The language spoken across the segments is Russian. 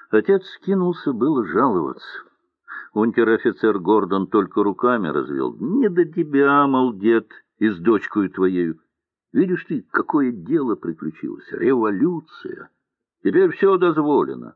Отец кинулся было жаловаться. Унтер-офицер Гордон только руками развел. «Не до тебя, мол, дед, и с дочкой твоею. Видишь ты, какое дело приключилось? Революция! Теперь все дозволено».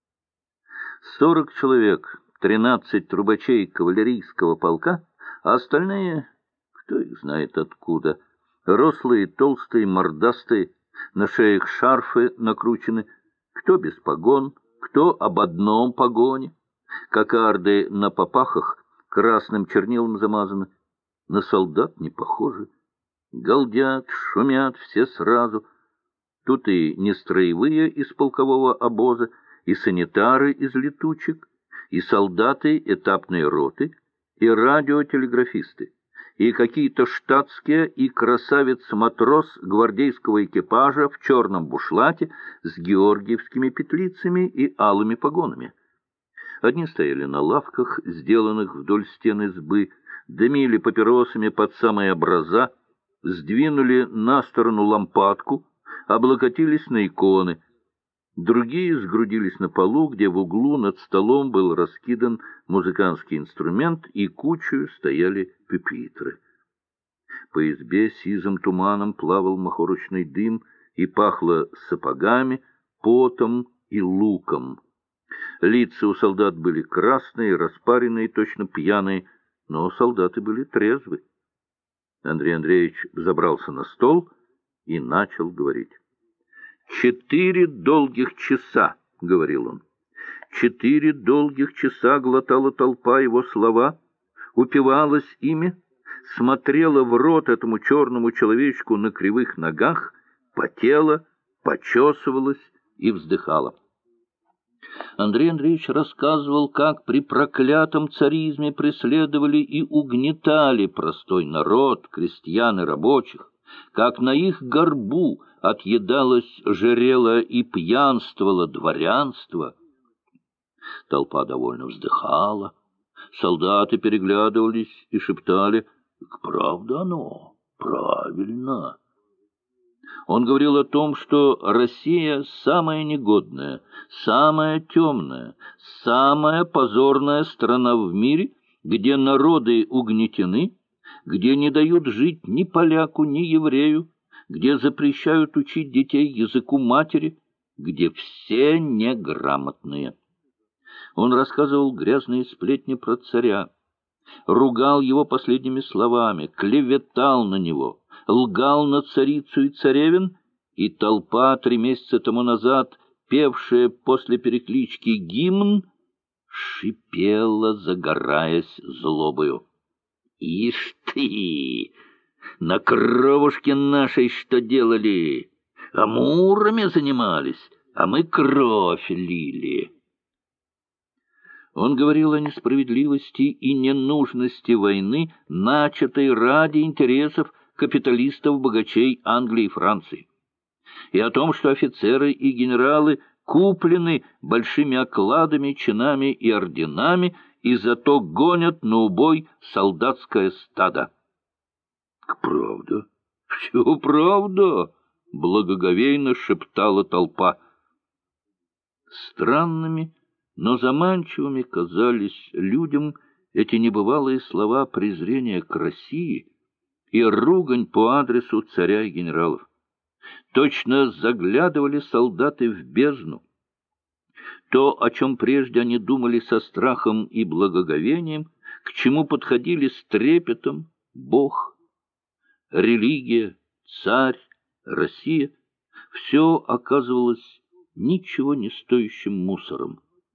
40 человек, 13 трубачей кавалерийского полка, а остальные, кто их знает откуда, рослые, толстые, мордастые, на шеях шарфы накручены, кто без погон, кто об одном погоне, кокарды на попахах красным чернилом замазаны, на солдат не похожи. Галдят, шумят все сразу. Тут и нестроевые из полкового обоза, и санитары из летучек, и солдаты этапной роты, и радиотелеграфисты, и какие-то штатские, и красавец-матрос гвардейского экипажа в черном бушлате с георгиевскими петлицами и алыми погонами. Одни стояли на лавках, сделанных вдоль стен избы, дымили папиросами под самые образа, сдвинули на сторону лампадку, облокотились на иконы. Другие сгрудились на полу, где в углу над столом был раскидан музыкантский инструмент, и кучей стояли пюпитры. По избе сизым туманом плавал махорочный дым, и пахло сапогами, потом и луком. Лица у солдат были красные, распаренные, точно пьяные, но солдаты были трезвы. Андрей Андреевич забрался на стол и начал говорить. 4 долгих часа, — говорил он, — 4 долгих часа глотала толпа его слова, упивалась ими, смотрела в рот этому черному человечку на кривых ногах, потела, почесывалась и вздыхала. Андрей Андреевич рассказывал, как при проклятом царизме преследовали и угнетали простой народ, крестьян и рабочих, как на их горбу отъедалось, жирело и пьянствовало дворянство. Толпа довольно вздыхала, солдаты переглядывались и шептали: «Правда оно, правильно». Он говорил о том, что Россия самая негодная, самая темная, самая позорная страна в мире, где народы угнетены, где не дают жить ни поляку, ни еврею, где запрещают учить детей языку матери, где все неграмотные. Он рассказывал грязные сплетни про царя, ругал его последними словами, клеветал на него, лгал на царицу и царевин, и толпа, 3 месяца тому назад певшая после переклички гимн, шипела, загораясь злобою. «Ишь ты! На кровушке нашей что делали? Амурами занимались, а мы кровь лили». Он говорил о несправедливости и ненужности войны, начатой ради интересов капиталистов-богачей Англии и Франции, и о том, что офицеры и генералы куплены большими окладами, чинами и орденами, и зато гонят на убой солдатское стадо. «Правда, все правда», — благоговейно шептала толпа. Странными, но заманчивыми казались людям эти небывалые слова презрения к России и ругань по адресу царя и генералов. Точно заглядывали солдаты в бездну. То, о чем прежде они думали со страхом и благоговением, к чему подходили с трепетом: Бог, религия, царь, Россия, все оказывалось ничего не стоящим мусором.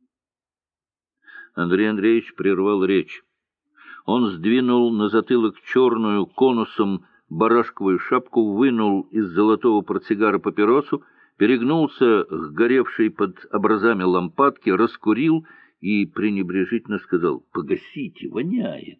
Андрей Андреевич прервал речь. Он сдвинул на затылок черную конусом барашковую шапку, вынул из золотого портсигара папиросу, перегнулся к горевшей под образами лампадки, раскурил и пренебрежительно сказал: «Погасите, воняет».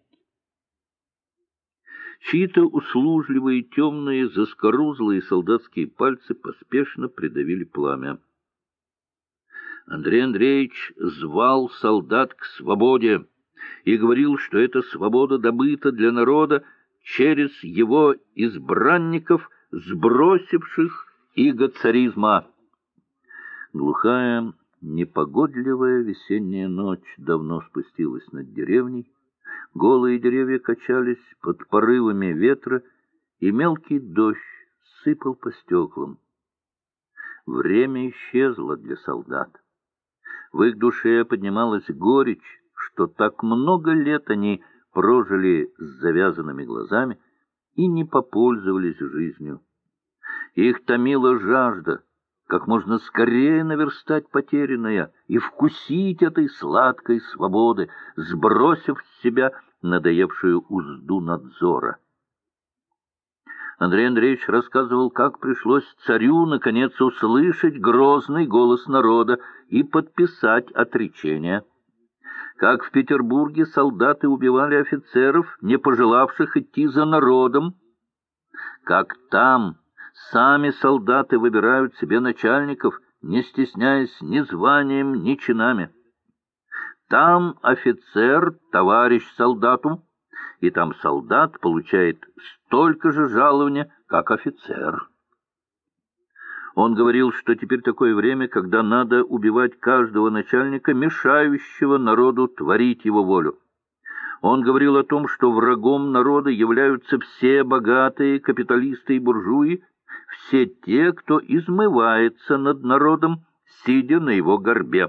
Чьи-то услужливые, темные, заскорузлые солдатские пальцы поспешно придавили пламя. Андрей Андреевич звал солдат к свободе и говорил, что эта свобода добыта для народа через его избранников, сбросивших иго царизма. Глухая, Непогодливая весенняя ночь давно спустилась над деревней. Голые деревья качались под порывами ветра, и мелкий дождь сыпал по стеклам. Время исчезло для солдат. В их душе поднималась горечь, что так много лет они прожили с завязанными глазами и не попользовались жизнью. Их томила жажда как можно скорее наверстать потерянное и вкусить этой сладкой свободы, сбросив с себя надоевшую узду надзора. Андрей Андреевич рассказывал, как пришлось царю наконец услышать грозный голос народа и подписать отречение. Как в Петербурге солдаты убивали офицеров, не пожелавших идти за народом. Как там сами солдаты выбирают себе начальников, не стесняясь ни званием, ни чинами. Там офицер — товарищ солдату, и там солдат получает столько же жалования, как офицер. Он говорил, что теперь такое время, когда надо убивать каждого начальника, мешающего народу творить его волю. Он говорил о том, что врагом народа являются все богатые капиталисты и буржуи, все те, кто измывается над народом, сидя на его горбе.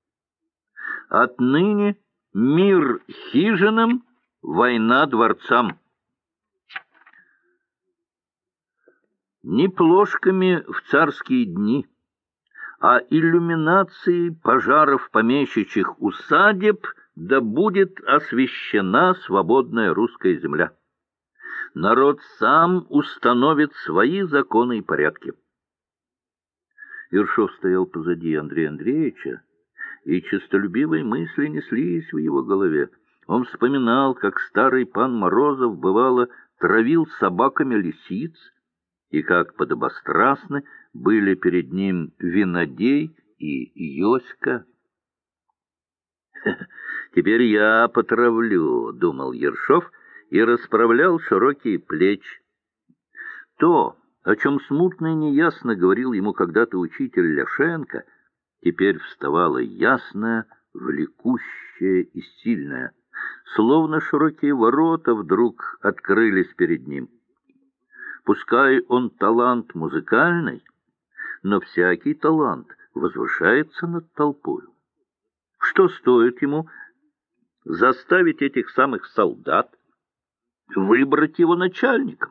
Отныне мир хижинам, война дворцам. Не плошками в царские дни, а иллюминацией пожаров помещичьих усадеб да будет освящена свободная русская земля. Народ сам установит свои законы и порядки. Ершов стоял позади Андрея Андреевича, и честолюбивые мысли неслись в его голове. Он вспоминал, как старый пан Морозов, бывало, травил собаками лисиц, и как подобострастны были перед ним Винодей и Йоська. «Теперь я потравлю», — думал Ершов, и расправлял широкие плечи. То, о чем смутно и неясно говорил ему когда-то учитель Ляшенко, теперь вставало ясное, влекущее и сильное, словно широкие ворота вдруг открылись перед ним. Пускай он талант музыкальный, но всякий талант возвышается над толпою. Что стоит ему заставить этих самых солдат выбрать его начальником?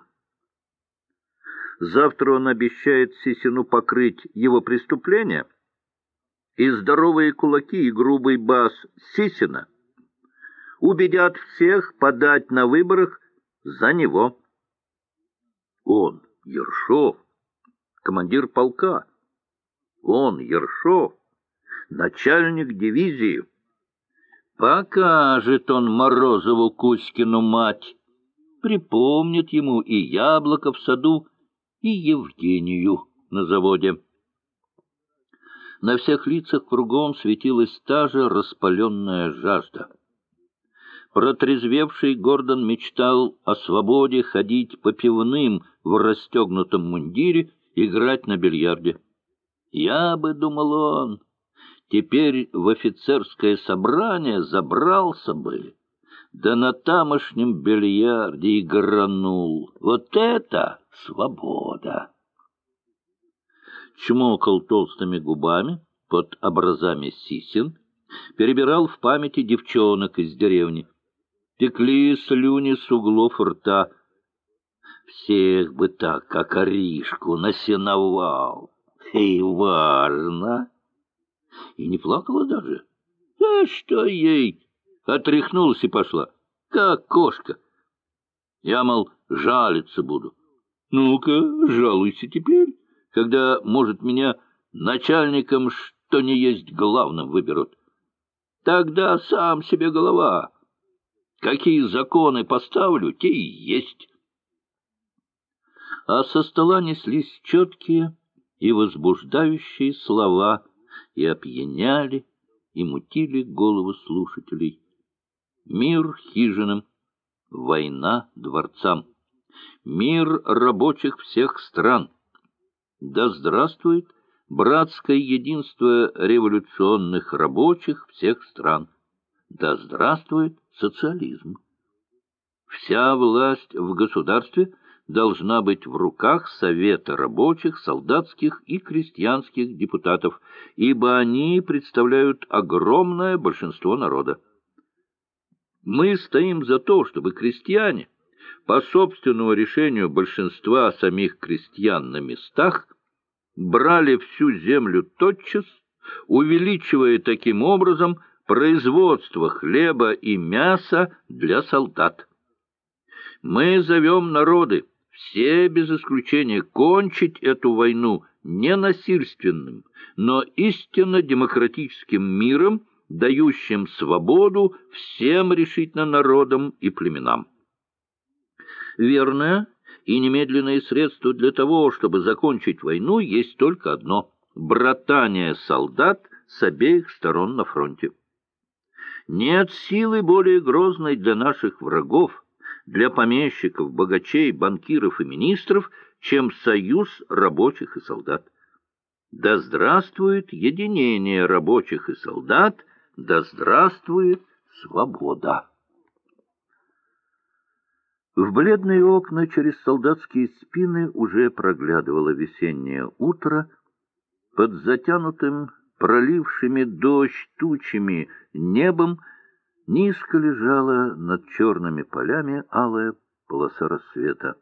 Завтра он обещает Сисину покрыть его преступления, и здоровые кулаки и грубый бас Сисина убедят всех подать на выборах за него. Он, Ершов, командир полка. Он, Ершов, начальник дивизии. Покажет он Морозову Кузькину мать. Припомнит ему и яблоко в саду, и Евгению на заводе. На всех лицах кругом светилась та же распаленная жажда. Протрезвевший Гордон мечтал о свободе ходить по пивным в расстегнутом мундире, играть на бильярде. Я бы, думал он, теперь в офицерское собрание забрался бы, да на тамошнем бильярде игранул. Вот это свобода! Чмокал толстыми губами под образами Сисин, перебирал в памяти девчонок из деревни. Текли слюни с углов рта. Всех бы так, как Аришку, насеновал. И важно. И не плакала даже. Да что ей? Отряхнулась и пошла, как кошка. Я, мол, жалиться буду. Ну-ка, жалуйся теперь, когда, может, меня начальником что ни есть главным выберут. Тогда сам себе голова. Какие законы поставлю, те и есть. А со стола неслись четкие и возбуждающие слова, и опьяняли, и мутили голову слушателей. Мир хижинам, война дворцам, мир рабочих всех стран. Да здравствует братское единство революционных рабочих всех стран. Да здравствует социализм! Вся власть в государстве должна быть в руках Совета рабочих, солдатских и крестьянских депутатов, ибо они представляют огромное большинство народа. Мы стоим за то, чтобы крестьяне, по собственному решению большинства самих крестьян на местах, брали всю землю тотчас, увеличивая таким образом производство хлеба и мяса для солдат. Мы зовем народы, все без исключения, кончить эту войну не насильственным, но истинно демократическим миром, дающим свободу всем решительно народам и племенам. Верное и немедленное средство для того, чтобы закончить войну, есть только одно — братание солдат с обеих сторон на фронте. Нет силы более грозной для наших врагов, для помещиков, богачей, банкиров и министров, чем союз рабочих и солдат. Да здравствует единение рабочих и солдат, да здравствует свобода! В бледные окна через солдатские спины уже проглядывало весеннее утро. Под затянутым, пролившими дождь тучами небом низко лежала над черными полями алая полоса рассвета.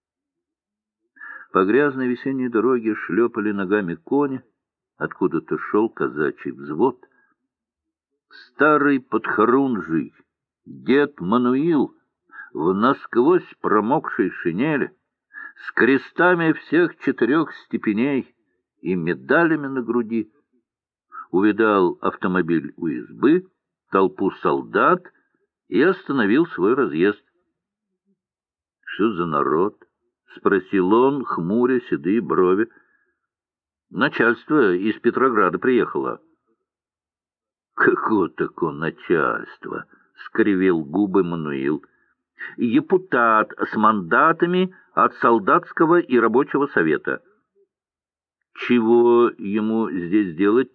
По грязной весенней дороге шлепали ногами кони, откуда-то шел казачий взвод. Старый подхорунжий, дед Мануил, в насквозь промокшей шинели, с крестами всех 4 степеней и медалями на груди, увидал автомобиль у избы, толпу солдат и остановил свой разъезд. — Что за народ? — спросил он, хмуря седые брови. — Начальство из Петрограда приехало. — Какое такое начальство? — скривил губы Мануил. — Депутат с мандатами от солдатского и рабочего совета. — Чего ему здесь делать?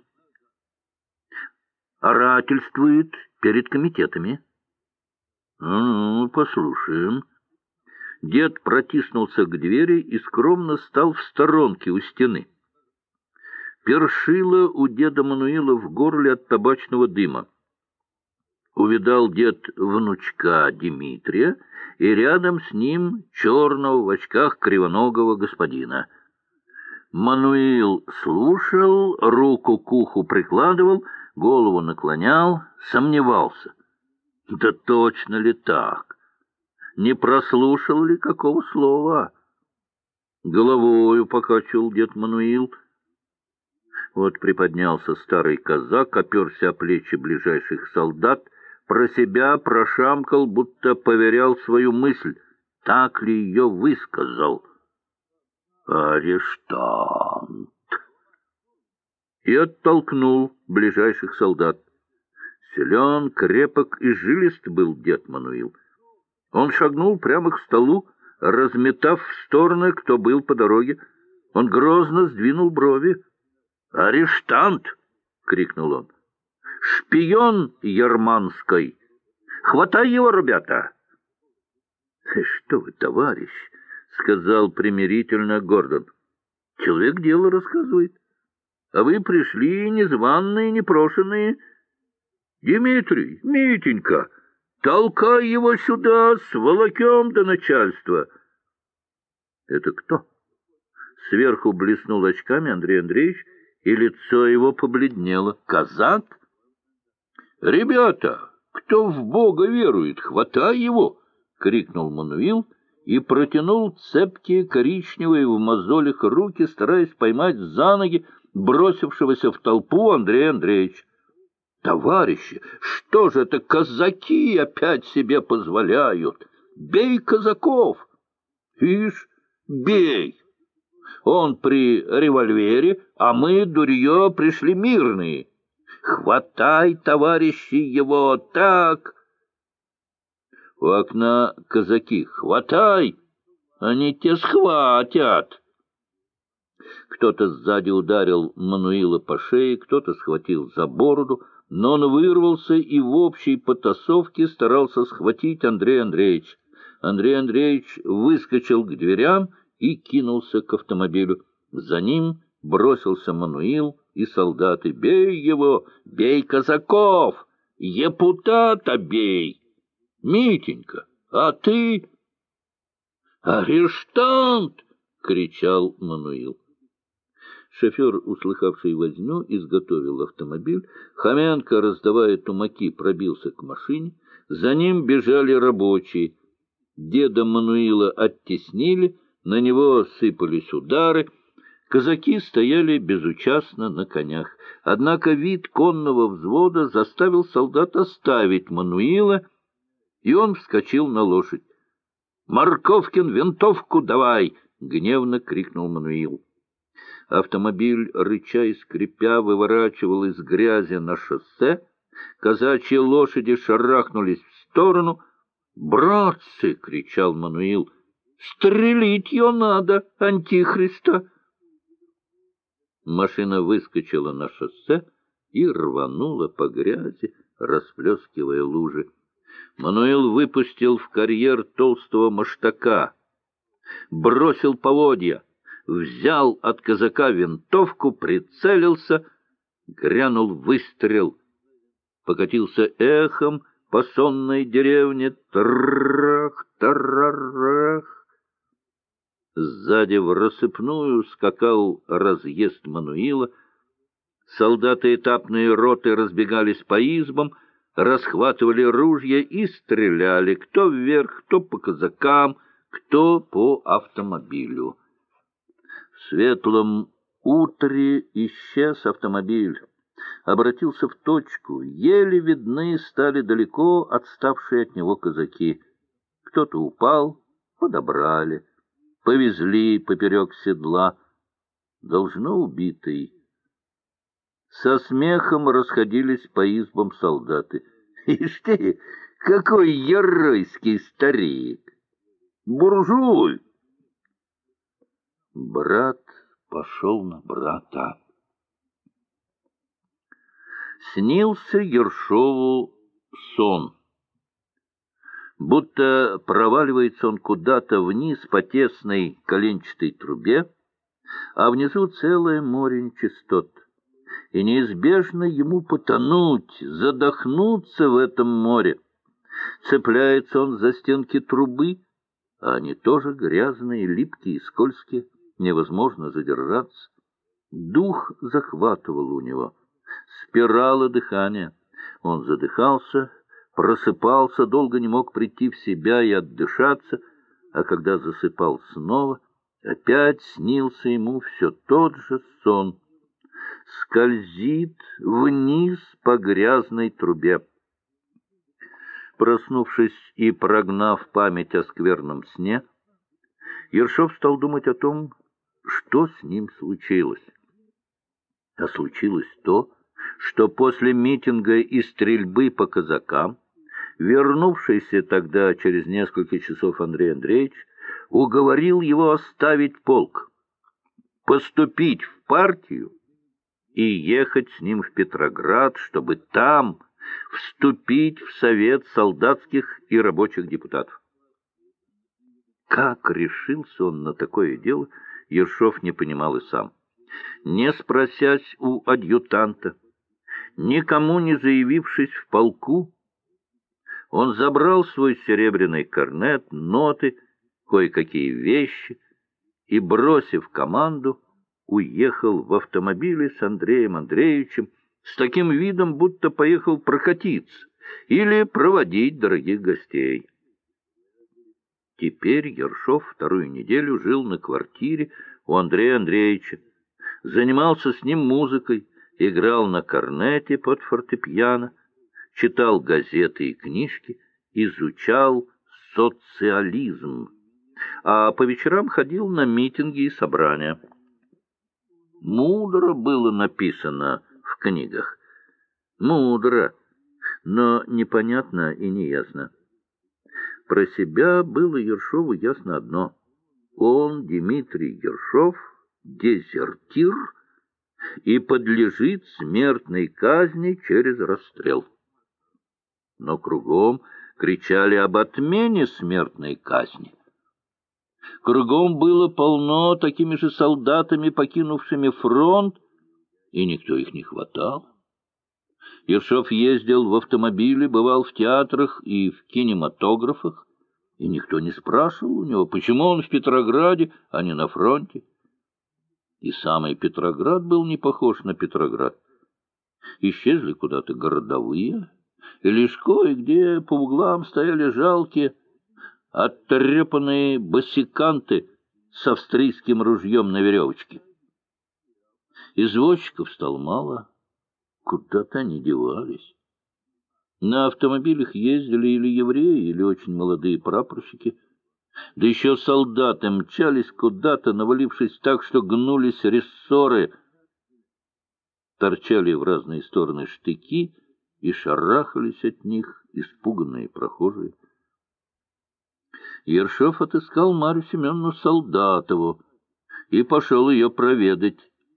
— Орательствует перед комитетами. — Ну, послушаем. Дед протиснулся к двери и скромно стал в сторонке у стены. Першило у деда Мануила в горле от табачного дыма. Увидал дед внучка Дмитрия и рядом с ним черного в очках кривоногого господина. Мануил слушал, руку к уху прикладывал, голову наклонял, сомневался. Да точно ли так? Не прослушал ли какого слова? Головою покачал дед Мануил. Вот приподнялся старый казак, оперся о плечи ближайших солдат, про себя прошамкал, будто поверял свою мысль, так ли ее высказал. «Арештант!» И оттолкнул ближайших солдат. Силен, крепок и жилист был дед Мануил. Он шагнул прямо к столу, разметав в стороны, кто был по дороге. Он грозно сдвинул брови. «Арештант!» — крикнул он. «Шпион Ярманской! Хватай его, ребята!» «Что вы, товарищ!» — сказал примирительно Гордон. «Человек дело рассказывает, а вы пришли незваные, непрошенные. Дмитрий, Митенька, толкай его сюда с волокем до начальства!» «Это кто?» Сверху блеснул очками Андрей Андреевич, и лицо его побледнело. «Казак?» «Ребята, кто в Бога верует, хватай его!» — крикнул Мануил и протянул цепкие коричневые в мозолях руки, стараясь поймать за ноги бросившегося в толпу Андрея Андреевича. «Товарищи, что же это казаки опять себе позволяют? Бей казаков!» «Ишь, бей! Он при револьвере, а мы, дурье, пришли мирные. Хватай, товарищи, его так!» У окна казаки: «Хватай! Они те схватят!» Кто-то сзади ударил Мануила по шее, кто-то схватил за бороду, но он вырвался и в общей потасовке старался схватить Андрея Андреевича. Андрей Андреевич выскочил к дверям и кинулся к автомобилю. За ним бросился Мануил и солдаты. «Бей его! Бей казаков! Епутата бей! Митенька, а ты...» «Арештант!» — кричал Мануил. Шофер, услыхавший возню, изготовил автомобиль. Хоменко, раздавая тумаки, пробился к машине. За ним бежали рабочие. Деда Мануила оттеснили, на него сыпались удары. Казаки стояли безучастно на конях. Однако вид конного взвода заставил солдат оставить Мануила, и он вскочил на лошадь. «Марковкин, винтовку давай!» — гневно крикнул Мануил. Автомобиль, рыча и скрипя, выворачивал из грязи на шоссе. Казачьи лошади шарахнулись в сторону. «Братцы!» — кричал Мануил. «Стрелить ее надо, антихриста!» Машина выскочила на шоссе и рванула по грязи, расплескивая лужи. Мануил выпустил в карьер толстого маштака, бросил поводья, взял от казака винтовку, прицелился, грянул выстрел. Покатился эхом по сонной деревне. Трах, тарарах. Сзади в рассыпную скакал разъезд Мануила. Солдаты этапные роты разбегались по избам, расхватывали ружья и стреляли, кто вверх, кто по казакам, кто по автомобилю. В светлом утре исчез автомобиль, обратился в точку, еле видны стали далеко отставшие от него казаки. Кто-то упал, подобрали, повезли поперек седла, должно убитый. Со смехом расходились по избам солдаты. «Ишь ты, какой геройский старик! Буржуй!» Брат пошел на брата. Снился Ершову сон. Будто проваливается он куда-то вниз по тесной коленчатой трубе, а внизу целое море нечистот. И неизбежно ему потонуть, задохнуться в этом море. Цепляется он за стенки трубы, а они тоже грязные, липкие, скользкие, невозможно задержаться. Дух захватывал у него, спирала дыхания. Он задыхался, просыпался, долго не мог прийти в себя и отдышаться, а когда засыпал снова, опять снился ему все тот же сон. Скользит вниз по грязной трубе. Проснувшись и прогнав память о скверном сне, Ершов стал думать о том, что с ним случилось. А случилось то, что после митинга и стрельбы по казакам, вернувшийся тогда через несколько часов Андрей Андреевич уговорил его оставить полк, поступить в партию и ехать с ним в Петроград, чтобы там вступить в совет солдатских и рабочих депутатов. Как решился он на такое дело, Ершов не понимал и сам. Не спросясь у адъютанта, никому не заявившись в полку, он забрал свой серебряный корнет, ноты, кое-какие вещи и, бросив команду, уехал в автомобиле с Андреем Андреевичем с таким видом, будто поехал прокатиться или проводить дорогих гостей. Теперь Ершов вторую неделю жил на квартире у Андрея Андреевича, занимался с ним музыкой, играл на корнете под фортепиано, читал газеты и книжки, изучал социализм, а по вечерам ходил на митинги и собрания. Мудро было написано в книгах. Мудро, но непонятно и неясно. Про себя было Ершову ясно одно. Он, Дмитрий Ершов, дезертир и подлежит смертной казни через расстрел. Но кругом кричали об отмене смертной казни. Кругом было полно такими же солдатами, покинувшими фронт, и никто их не хватал. Ершов ездил в автомобиле, бывал в театрах и в кинематографах, и никто не спрашивал у него, почему он в Петрограде, а не на фронте. И самый Петроград был не похож на Петроград. Исчезли куда-то городовые, и лишь кое-где по углам стояли жалкие, оттрепанные босиканты с австрийским ружьем на веревочке. Извозчиков стало мало, куда-то они девались. На автомобилях ездили или евреи, или очень молодые прапорщики. Да еще солдаты мчались куда-то, навалившись так, что гнулись рессоры. Торчали в разные стороны штыки и шарахались от них испуганные прохожие. Ершов отыскал Марью Семеновну Солдатову и пошел ее проведать.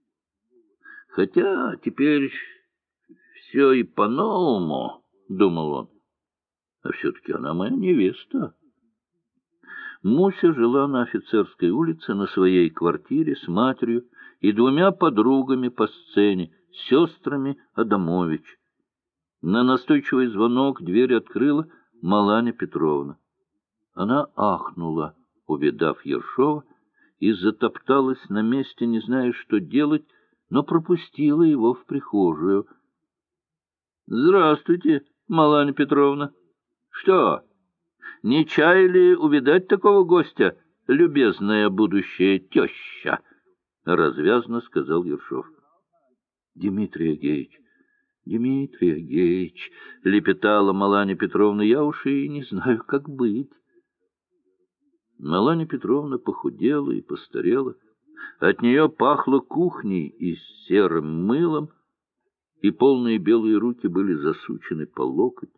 Хотя теперь все и по-новому, — думал он, — а все-таки она моя невеста. Муся жила на Офицерской улице на своей квартире с матерью и двумя подругами по сцене, сестрами Адамович. На настойчивый звонок дверь открыла Маланя Петровна. Она ахнула, увидав Ершова, и затопталась на месте, не зная, что делать, но пропустила его в прихожую. — Здравствуйте, Маланя Петровна. — Что, не чаяли увидать такого гостя, любезная будущая теща? — развязно сказал Ершов. — Дмитрий Агеич, Дмитрий Агеич, — лепетала Маланя Петровна, — я уж и не знаю, как быть. Маланя Петровна похудела и постарела. От нее пахло кухней и серым мылом, и полные белые руки были засучены по локоть.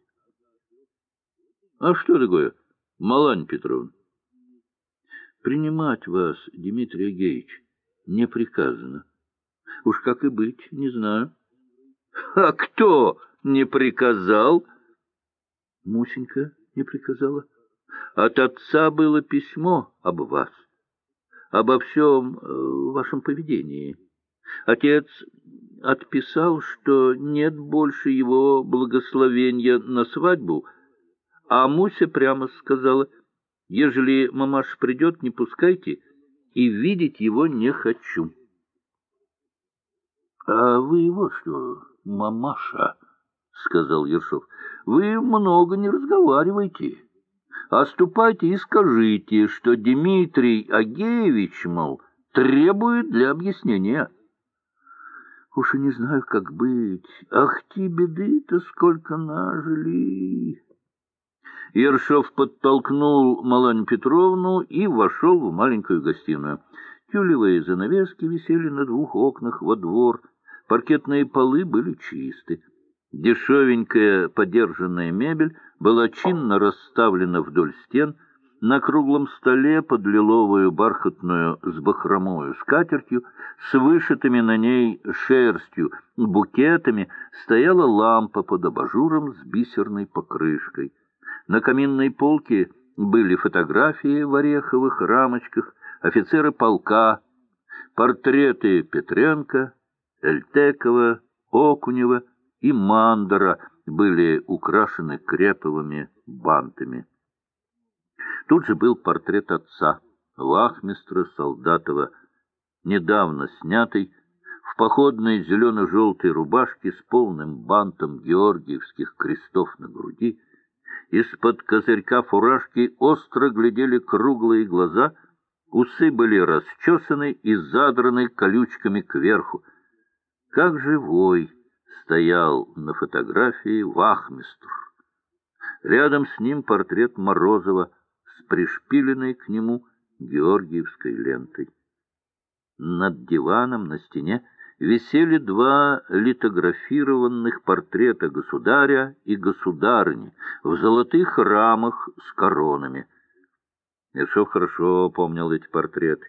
— А что такое, Маланя Петровна? — Принимать вас, Дмитрий Агеич, не приказано. Уж как и быть, не знаю. — А кто не приказал? — Мусенька не приказала. От отца было письмо об вас, обо всем вашем поведении. Отец отписал, что нет больше его благословения на свадьбу, а Муся прямо сказала: ежели мамаша придет, не пускайте, и видеть его не хочу. — А вы вот что, мамаша, — сказал Ершов, — вы много не разговаривайте. А ступайте и скажите, что Дмитрий Агеевич, мол, требует для объяснения. Уж и не знаю, как быть. Ах, те беды-то сколько нажили. Ершов подтолкнул Маланью Петровну и вошел в маленькую гостиную. Тюлевые занавески висели на двух окнах во двор, паркетные полы были чисты. Дешевенькая подержанная мебель была чинно расставлена вдоль стен. На круглом столе под лиловую бархатную с бахромою скатертью, с вышитыми на ней шерстью букетами, стояла лампа под абажуром с бисерной покрышкой. На каминной полке были фотографии в ореховых рамочках, офицеры полка, портреты Петренко, Эльтекова, Окунева и Мандара были украшены креповыми бантами. Тут же был портрет отца, вахмистра Солдатова, недавно снятый, в походной зелено-желтой рубашке с полным бантом георгиевских крестов на груди. Из-под козырька фуражки остро глядели круглые глаза, усы были расчесаны и задраны колючками кверху. Как живой стоял на фотографии вахмистр. Рядом с ним портрет Морозова с пришпиленной к нему георгиевской лентой. Над диваном на стене висели два литографированных портрета государя и государыни в золотых рамах с коронами. Ершов хорошо помнил эти портреты.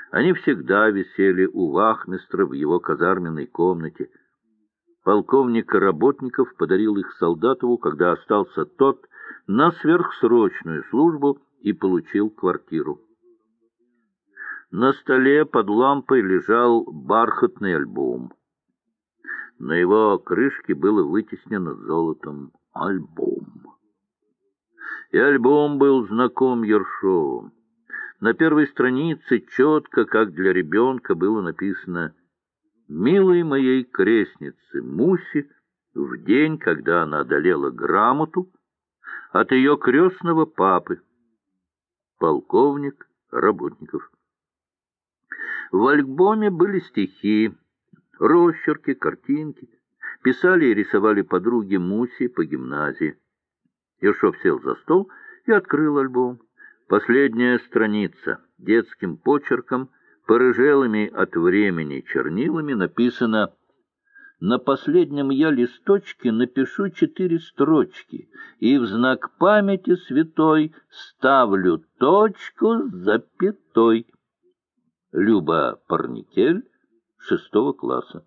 Они всегда висели у вахмистра в его казарменной комнате. Полковник Работников подарил их Солдатову, когда остался тот на сверхсрочную службу и получил квартиру. На столе под лампой лежал бархатный альбом. На его крышке было вытеснено золотом «Альбом». И альбом был знаком Ершову. На первой странице четко, как для ребенка, было написано: «Милой моей крестнице Мусе, в день, когда она одолела грамоту, от ее крестного папы, полковник Работников». В альбоме были стихи, росчерки, картинки. Писали и рисовали подруги Муси по гимназии. Ершов сел за стол и открыл альбом. Последняя страница детским почерком, порыжелыми от времени чернилами, написано: «На последнем я листочке напишу 4 строчки, и в знак памяти святой ставлю точку с запятой». Люба Парникель, 6 класса.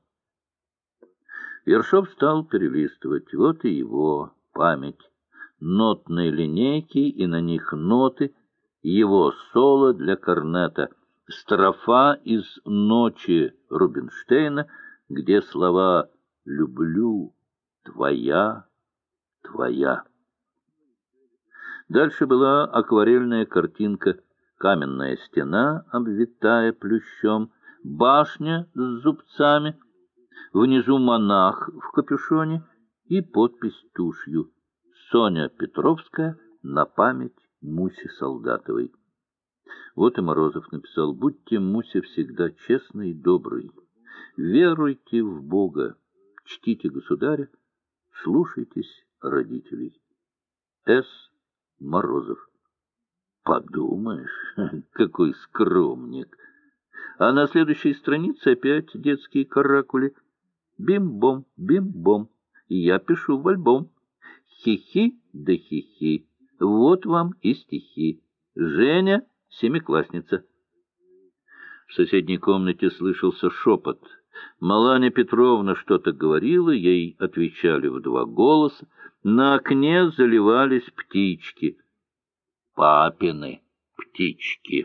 Ершов стал перелистывать. Вот и его память. Нотные линейки, и на них ноты, его соло для корнета, строфа из «Ночи» Рубинштейна, где слова «люблю», «твоя», «твоя». Дальше была акварельная картинка: каменная стена, обвитая плющом, башня с зубцами, внизу монах в капюшоне и подпись тушью: «Соня Петровская на память Мусе Солдатовой». Вот и Морозов написал: «Будьте, Муся, всегда честной и доброй. Веруйте в Бога, чтите государя, слушайтесь родителей». С. Морозов. Подумаешь, какой скромник. А на следующей странице опять детские каракули. Бим-бом, бим-бом, я пишу в альбом. Хи-хи да хи-хи, вот вам и стихи. Женя, семиклассница. В соседней комнате слышался шепот. Маланя Петровна что-то говорила, ей отвечали в 2 голоса. На окне заливались птички. Папины птички.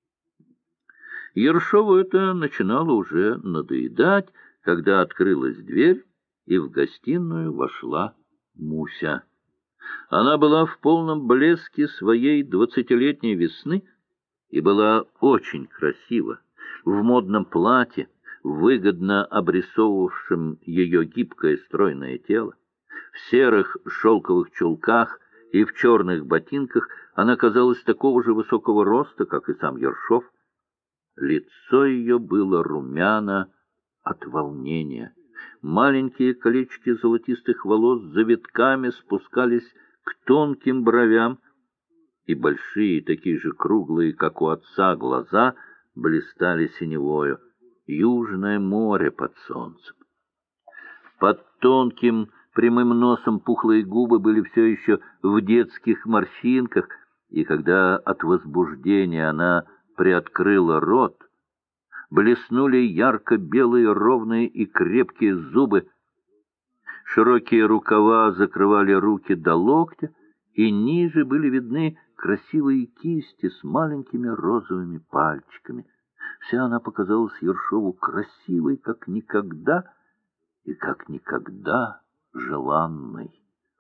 Ершову это начинало уже надоедать, когда открылась дверь, и в гостиную вошла Муся. Она была в полном блеске своей 20-летней весны и была очень красива, в модном платье, выгодно обрисовывавшем ее гибкое стройное тело. В серых шелковых чулках и в черных ботинках она казалась такого же высокого роста, как и сам Ершов. Лицо ее было румяно от волнения. Маленькие колечки золотистых волос завитками спускались к тонким бровям, и большие, такие же круглые, как у отца, глаза блистали синевою. Южное море под солнцем. Под тонким прямым носом пухлые губы были все еще в детских морщинках, и когда от возбуждения она приоткрыла рот, блеснули ярко-белые, ровные и крепкие зубы. Широкие рукава закрывали руки до локтя, и ниже были видны красивые кисти с маленькими розовыми пальчиками. Вся она показалась Ершову красивой, как никогда, и как никогда желанной.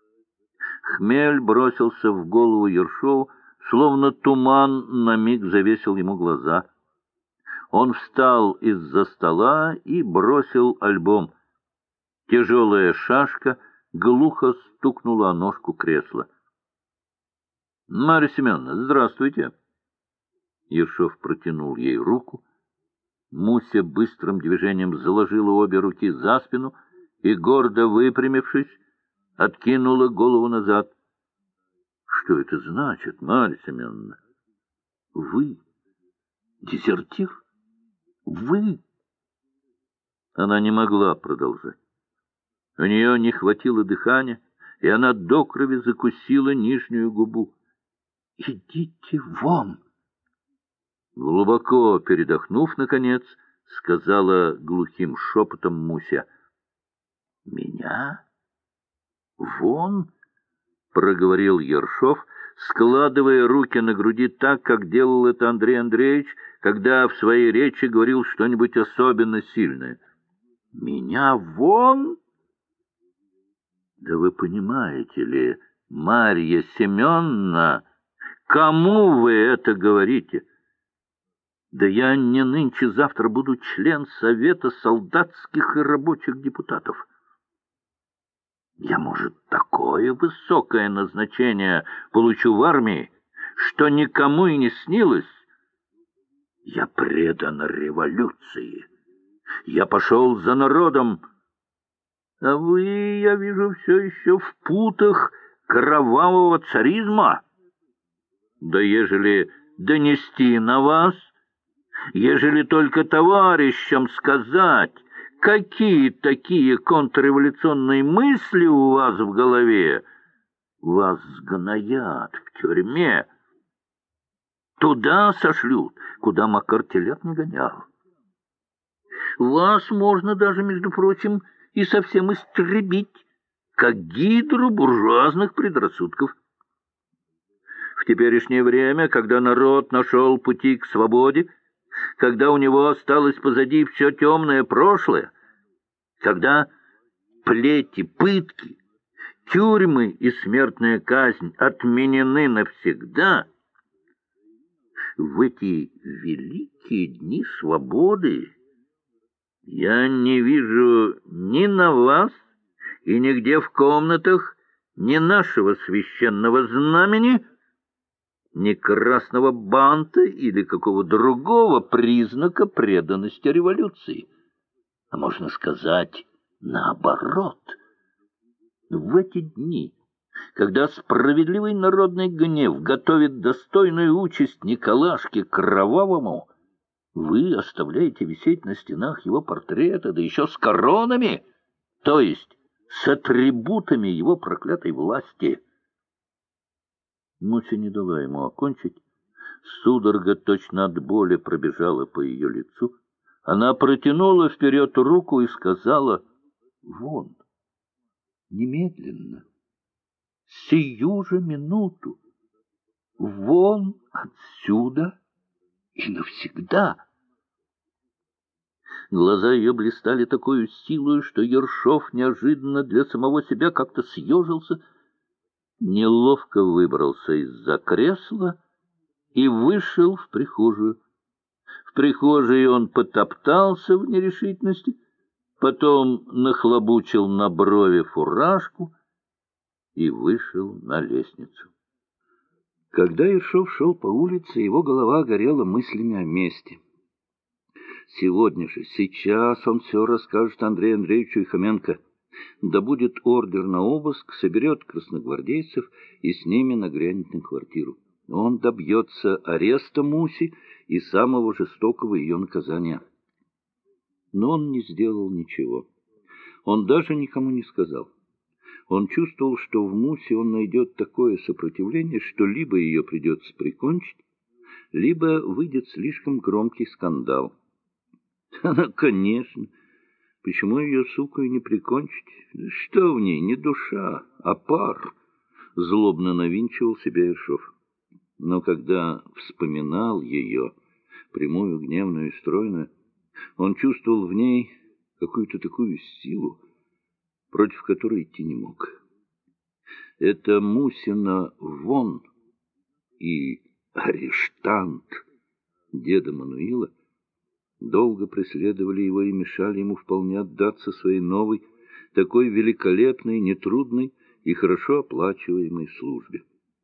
Хмель бросился в голову Ершову, словно туман на миг завесил ему глаза. Он встал из-за стола и бросил альбом. Тяжелая шашка глухо стукнула о ножку кресла. — Марья Семеновна, здравствуйте. Ершов протянул ей руку. Муся быстрым движением заложила обе руки за спину и, гордо выпрямившись, откинула голову назад. — Что это значит, Марья Семеновна? — Вы дезертир? Вы? Она не могла продолжать. У нее не хватило дыхания, и она до крови закусила нижнюю губу. — Идите вон! Глубоко передохнув, наконец, сказала глухим шепотом Муся. — Меня? Вон? — проговорил Ершов, складывая руки на груди так, как делал это Андрей Андреевич, когда в своей речи говорил что-нибудь особенно сильное. — Меня вон? Да вы понимаете ли, Марья Семеновна, кому вы это говорите? Да я не нынче-завтра буду член Совета солдатских и рабочих депутатов. Я, может, такое высокое назначение получу в армии, что никому и не снилось. Я предан революции. Я пошел за народом. А вы, я вижу, все еще в путах кровавого царизма. Да ежели донести на вас, ежели только товарищам сказать, какие такие контрреволюционные мысли у вас в голове, вас сгноят в тюрьме. Туда сошлют, куда Макар телят не гонял. Вас можно даже, между прочим, и совсем истребить, как гидру буржуазных предрассудков. В теперешнее время, когда народ нашел пути к свободе, когда у него осталось позади все темное прошлое, когда плети, пытки, тюрьмы и смертная казнь отменены навсегда, в эти великие дни свободы я не вижу ни на вас и нигде в комнатах ни нашего священного знамени, ни красного банта или какого другого признака преданности революции. А можно сказать, наоборот. В эти дни, когда справедливый народный гнев готовит достойную участь Николашке Кровавому, вы оставляете висеть на стенах его портрета, да еще с коронами, то есть с атрибутами его проклятой власти. Муся не дала ему окончить. Судорога точно от боли пробежала по ее лицу. Она протянула вперед руку и сказала: «Вон, немедленно, сию же минуту, вон отсюда и навсегда». Глаза ее блистали такой силой, что Ершов неожиданно для самого себя как-то съежился, неловко выбрался из-за кресла и вышел в прихожую. В прихожей он потоптался в нерешительности, потом нахлобучил на брови фуражку и вышел на лестницу. Когда Ершов шел по улице, его голова горела мыслями о мести. Сегодня же, сейчас он все расскажет Андрею Андреевичу и Хоменко. Добудет ордер на обыск, соберет красногвардейцев и с ними нагрянет на квартиру. Он добьется ареста Муси и самого жестокого ее наказания. Но он не сделал ничего. Он даже никому не сказал. Он чувствовал, что в Мусе он найдет такое сопротивление, что либо ее придется прикончить, либо выйдет слишком громкий скандал. Она, конечно, почему ее, суку, и не прикончить? Что в ней, не душа, а пар? Злобно навинчивал себя Ершов. Но когда вспоминал ее, прямую, гневную и стройную, он чувствовал в ней какую-то такую силу, против которой идти не мог. Это Мусина вон и арештант деда Мануила долго преследовали его и мешали ему вполне отдаться своей новой, такой великолепной, нетрудной и хорошо оплачиваемой службе.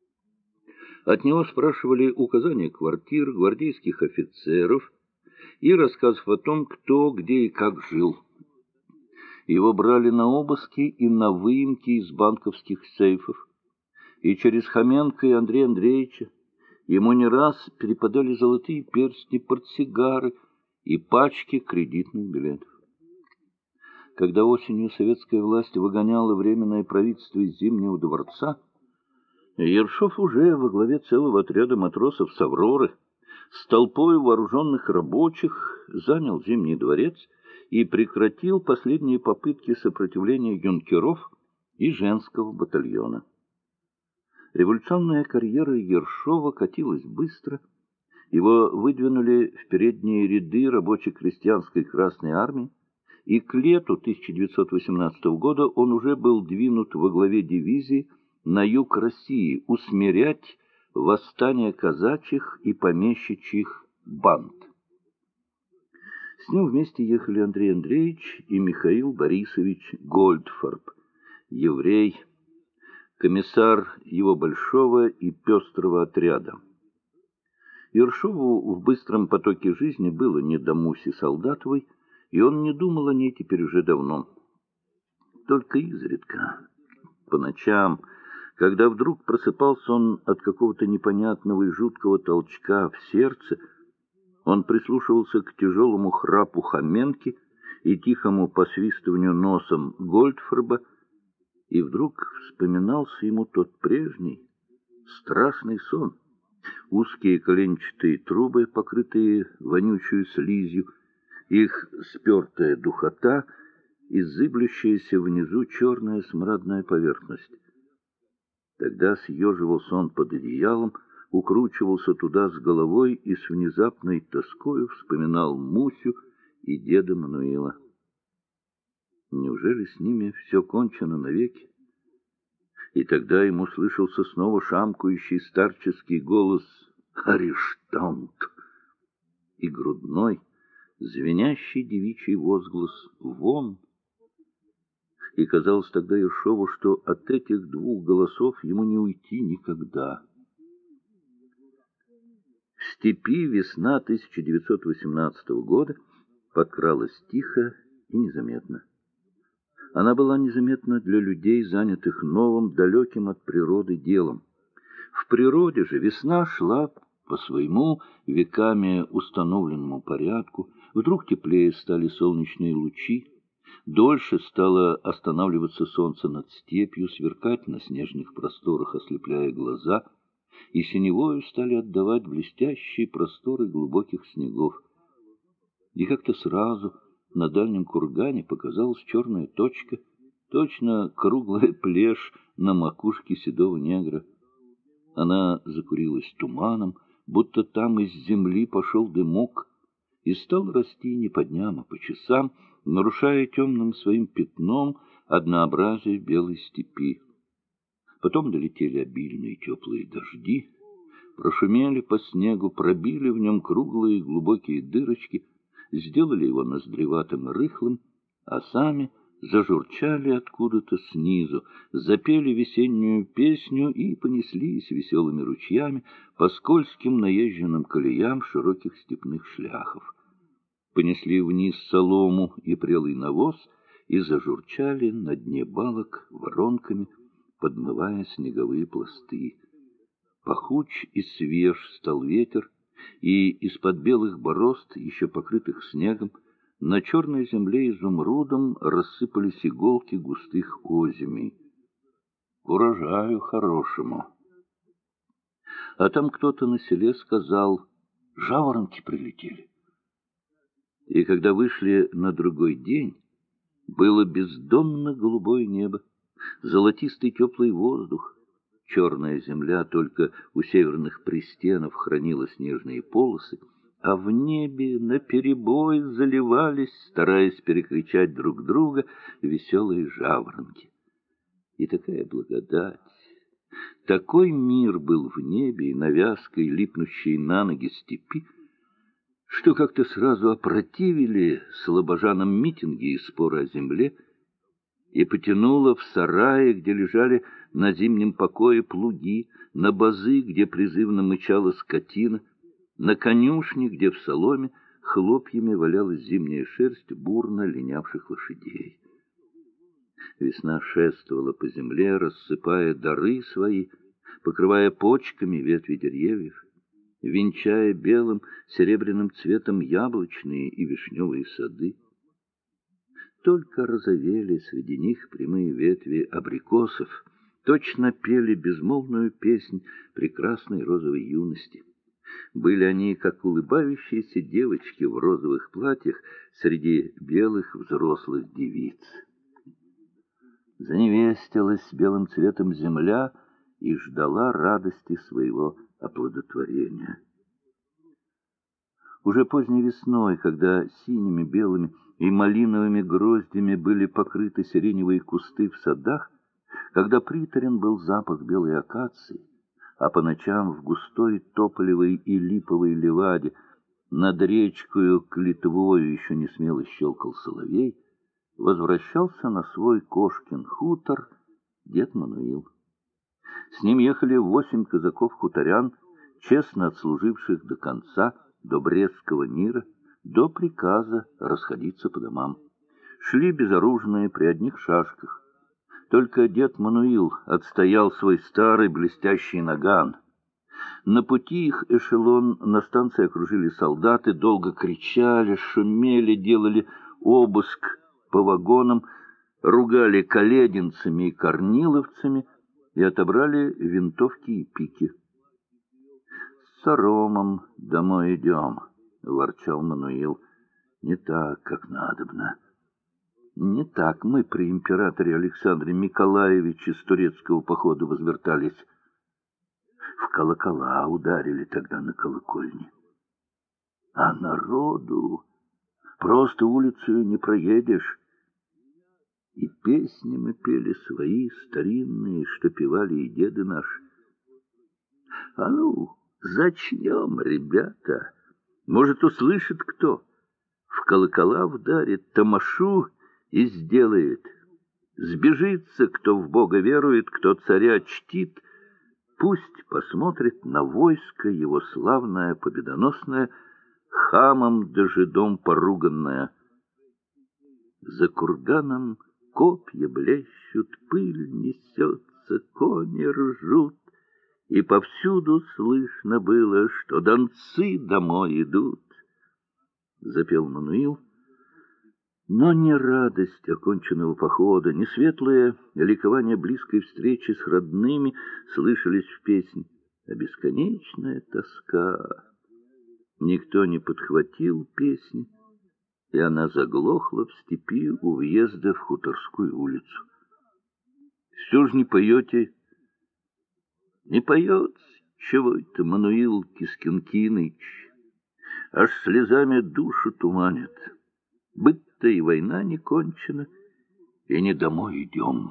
От него спрашивали указания квартир, гвардейских офицеров и рассказов о том, кто, где и как жил. Его брали на обыски и на выемки из банковских сейфов, и через Хоменко и Андрея Андреевича ему не раз перепадали золотые перстни, портсигары и пачки кредитных билетов. Когда осенью советская власть выгоняла Временное правительство из Зимнего дворца, Ершов уже во главе целого отряда матросов с «Авроры» с толпой вооруженных рабочих занял Зимний дворец и прекратил последние попытки сопротивления юнкеров и женского батальона. Революционная карьера Ершова катилась быстро. Его выдвинули в передние ряды рабоче-крестьянской Красной армии, и к лету 1918 года он уже был двинут во главе дивизии на юг России усмирять восстание казачьих и помещичьих банд. С ним вместе ехали Андрей Андреевич и Михаил Борисович Гольдфарб, еврей, комиссар его большого и пестрого отряда. Ершову в быстром потоке жизни было не до Муси Солдатовой, и он не думал о ней теперь уже давно. Только изредка, по ночам, когда вдруг просыпался он от какого-то непонятного и жуткого толчка в сердце, он прислушивался к тяжелому храпу Хоменки и тихому посвистыванию носом Гольдфарба, и вдруг вспоминался ему тот прежний страшный сон. Узкие коленчатые трубы, покрытые вонючей слизью, их спертая духота и зыблющаяся внизу черная смрадная поверхность. Тогда съеживался он под одеялом, укручивался туда с головой и с внезапной тоскою вспоминал Мусю и деда Мануила. Неужели с ними все кончено навеки? И тогда ему слышался снова шамкающий старческий голос «Арештант!» и грудной, звенящий девичий возглас «Вон!». И казалось тогда Ершову, что от этих двух голосов ему не уйти никогда. В степи весна 1918 года подкралась тихо и незаметно. Она была незаметна для людей, занятых новым, далеким от природы делом. В природе же весна шла по своему веками установленному порядку. Вдруг теплее стали солнечные лучи, дольше стало останавливаться солнце над степью, сверкать на снежных просторах, ослепляя глаза, и синевою стали отдавать блестящие просторы глубоких снегов. И как-то сразу на дальнем кургане показалась черная точка, точно круглая плешь на макушке седого негра. Она закурилась туманом, будто там из земли пошел дымок, и стал расти не по дням, а по часам, нарушая темным своим пятном однообразие белой степи. Потом долетели обильные теплые дожди, прошумели по снегу, пробили в нем круглые глубокие дырочки, сделали его ноздреватым и рыхлым, а сами зажурчали откуда-то снизу, запели весеннюю песню и понеслись веселыми ручьями по скользким наезженным колеям широких степных шляхов. Понесли вниз солому и прелый навоз и зажурчали на дне балок воронками, подмывая снеговые пласты. Пахуч и свеж стал ветер, и из-под белых борозд, еще покрытых снегом, на черной земле изумрудом рассыпались иголки густых озимей. Урожаю хорошему. А там кто-то на селе сказал: жаворонки прилетели. И когда вышли на другой день, было бездонно голубое небо, золотистый теплый воздух. Черная земля только у северных пристенов хранила снежные полосы, а в небе наперебой заливались, стараясь перекричать друг друга, веселые жаворонки. И такая благодать, такой мир был в небе и на вязкой, липнущей на ноги степи, что как-то сразу опротивили слабожанам митинги и споры о земле, и потянуло в сарае, где лежали на зимнем покое плуги, на базы, где призывно мычала скотина, на конюшне, где в соломе хлопьями валялась зимняя шерсть бурно линявших лошадей. Весна шествовала по земле, рассыпая дары свои, покрывая почками ветви деревьев, венчая белым серебряным цветом яблочные и вишневые сады. Только розовели среди них прямые ветви абрикосов, точно пели безмолвную песнь прекрасной розовой юности. Были они, как улыбающиеся девочки в розовых платьях среди белых взрослых девиц. Заневестилась белым цветом земля и ждала радости своего оплодотворения. Уже поздней весной, когда синими, белыми и малиновыми гроздями были покрыты сиреневые кусты в садах, когда приторен был запах белой акации, а по ночам в густой тополевой и липовой ливаде над речкою к Литвою еще не смело щелкал соловей, возвращался на свой Кошкин хутор дед Мануил. С ним ехали 8 казаков-хуторян, честно отслуживших до конца, до Брестского мира, до приказа расходиться по домам. Шли безоружные при одних шашках. Только дед Мануил отстоял свой старый блестящий наган. На пути их эшелон на станции окружили солдаты, долго кричали, шумели, делали обыск по вагонам, ругали колединцами и корниловцами и отобрали винтовки и пики. — С соромом домой идем, — ворчал Мануил. — Не так, как надобно. Не так мы при императоре Александре Николаевиче с турецкого похода возвертались. В колокола ударили тогда на колокольне. А народу просто улицу не проедешь. И песни мы пели свои, старинные, что певали и деды наши. А ну, зачнем, ребята. Может, услышит кто. В колокола вдарит, тамашу и сделает. Сбежится, кто в Бога верует, кто царя чтит. Пусть посмотрит на войско его славное, победоносное, хамом да жидом поруганное. За курганом копья блещут, пыль несется, кони ржут, и повсюду слышно было, что донцы домой идут. Запел Мануил. Но не радость оконченного похода, не светлое ликование близкой встречи с родными слышались в песне, а бесконечная тоска. Никто не подхватил песни, и она заглохла в степи у въезда в Хуторскую улицу. Все же не поете? Не поет, чего это, Мануил Кискинкиныч? Аж слезами душу туманит. Быть-то и война не кончена, и не домой идем.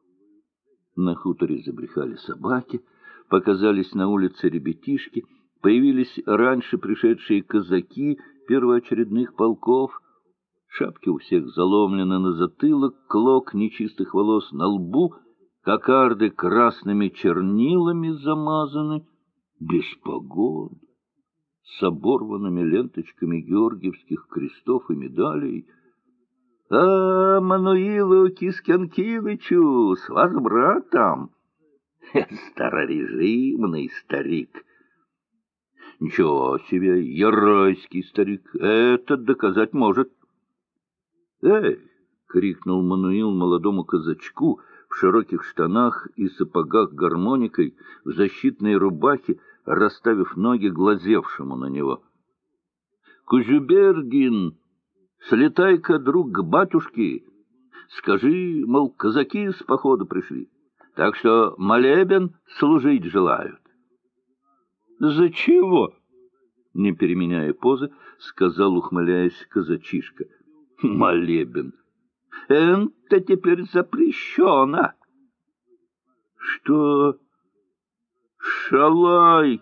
На хуторе забрехали собаки, показались на улице ребятишки, появились раньше пришедшие казаки первоочередных полков. Шапки у всех заломлены на затылок, клок нечистых волос на лбу, кокарды красными чернилами замазаны, без погон, с оборванными ленточками георгиевских крестов и медалей. — А Мануилу Кискинкинычу с возвратом! Старорежимный старик! — Ничего себе, яройский старик! Это доказать может! — Эй! — крикнул Мануил молодому казачку в широких штанах и сапогах гармоникой, в защитной рубахе, расставив ноги глазевшему на него. — Кузюбергин, слетай-ка, друг, к батюшке, скажи, мол, казаки с похода пришли, так что молебен служить желают. — За чего? — не переменяя позы, сказал, ухмыляясь, казачишка. — Молебен. Это теперь запрещено. — Что? — Шалай!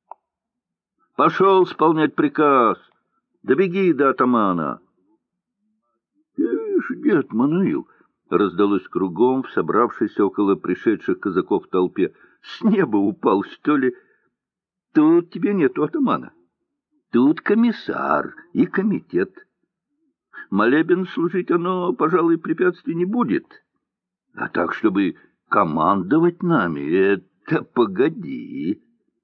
Пошел исполнять приказ. Да беги до атамана. — Ишь, дед Мануил! — раздалось кругом в собравшейся около пришедших казаков толпе. — С неба упал, что ли? Тут тебе нету атамана. Тут комиссар и комитет. Молебен служить оно, пожалуй, препятствий не будет. А так, чтобы командовать нами, это погоди.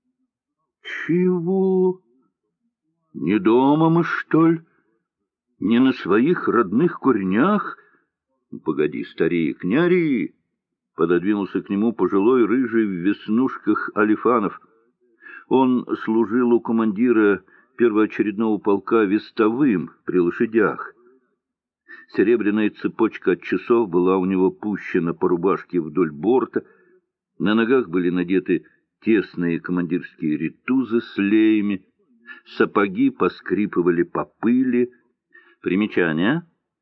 Чего? Не дома мы, что ли? Не на своих родных корнях? Погоди, старик, не ори. Пододвинулся к нему пожилой рыжий в веснушках Алифанов. Он служил у командира первоочередного полка вестовым при лошадях. Серебряная цепочка от часов была у него пущена по рубашке вдоль борта. На ногах были надеты тесные командирские ритузы с леями. Сапоги поскрипывали по пыли. Примечание.